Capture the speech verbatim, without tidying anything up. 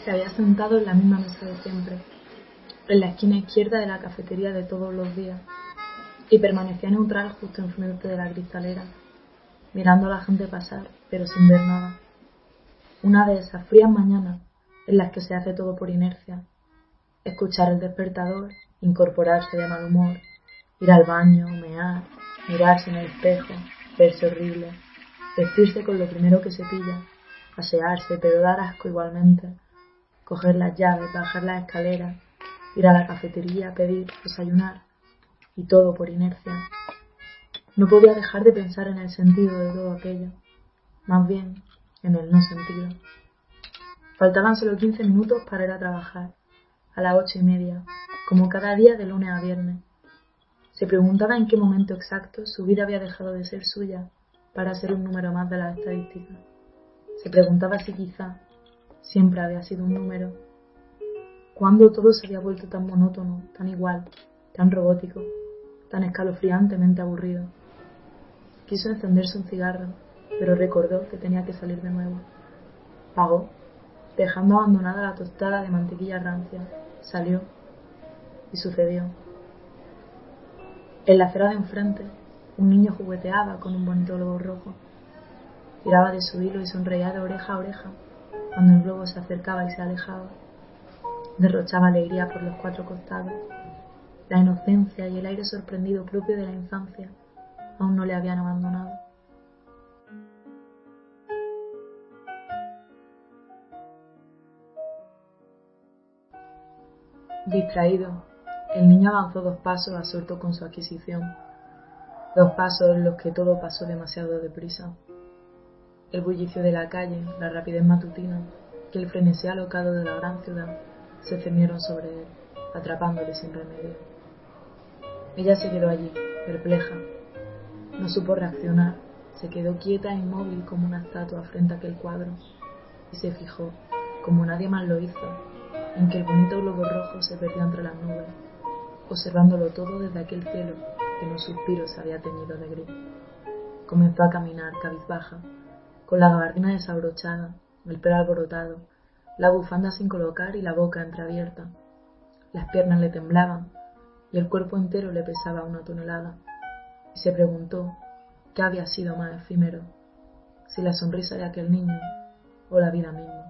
Se había sentado en la misma mesa de siempre, en la esquina izquierda de la cafetería de todos los días, y permanecía neutral justo enfrente de la cristalera, mirando a la gente pasar, pero sin ver nada. Una de esas frías mañanas en las que se hace todo por inercia. Escuchar el despertador, incorporarse de mal humor, ir al baño, mear, mirarse en el espejo, verse horrible, vestirse con lo primero que se pilla, asearse pero dar asco igualmente, coger las llaves, bajar las escaleras, ir a la cafetería, pedir, desayunar, y todo por inercia. No podía dejar de pensar en el sentido de todo aquello, más bien en el no sentido. Faltaban solo quince minutos para ir a trabajar, a las ocho y media, como cada día de lunes a viernes. Se preguntaba en qué momento exacto su vida había dejado de ser suya para ser un número más de las estadísticas. Se preguntaba si quizá siempre había sido un número. ¿Cuándo todo se había vuelto tan monótono, tan igual, tan robótico, tan escalofriantemente aburrido? Quiso encenderse un cigarro, pero recordó que tenía que salir de nuevo. Pagó, dejando abandonada la tostada de mantequilla rancia. Salió, y sucedió. En la acera de enfrente, un niño jugueteaba con un bonito globo rojo. Tiraba de su hilo y sonreía de oreja a oreja cuando el globo se acercaba y se alejaba. Derrochaba alegría por los cuatro costados. La inocencia y el aire sorprendido propio de la infancia aún no le habían abandonado. Distraído, el niño avanzó dos pasos absorto con su adquisición. Dos pasos en los que todo pasó demasiado deprisa. El bullicio de la calle, la rapidez matutina y el frenesí alocado de la gran ciudad se cernieron sobre él, atrapándole sin remedio. Ella se quedó allí, perpleja. No supo reaccionar, se quedó quieta e inmóvil como una estatua frente a aquel cuadro, y se fijó, como nadie más lo hizo, en que el bonito globo rojo se perdió entre las nubes, observándolo todo desde aquel cielo que en un suspiro se había teñido de gris. Comenzó a caminar cabizbaja, con la gabardina desabrochada, el pelo alborotado, la bufanda sin colocar y la boca entreabierta. Las piernas le temblaban y el cuerpo entero le pesaba una tonelada, y se preguntó qué había sido más efímero, si la sonrisa de aquel niño o la vida misma.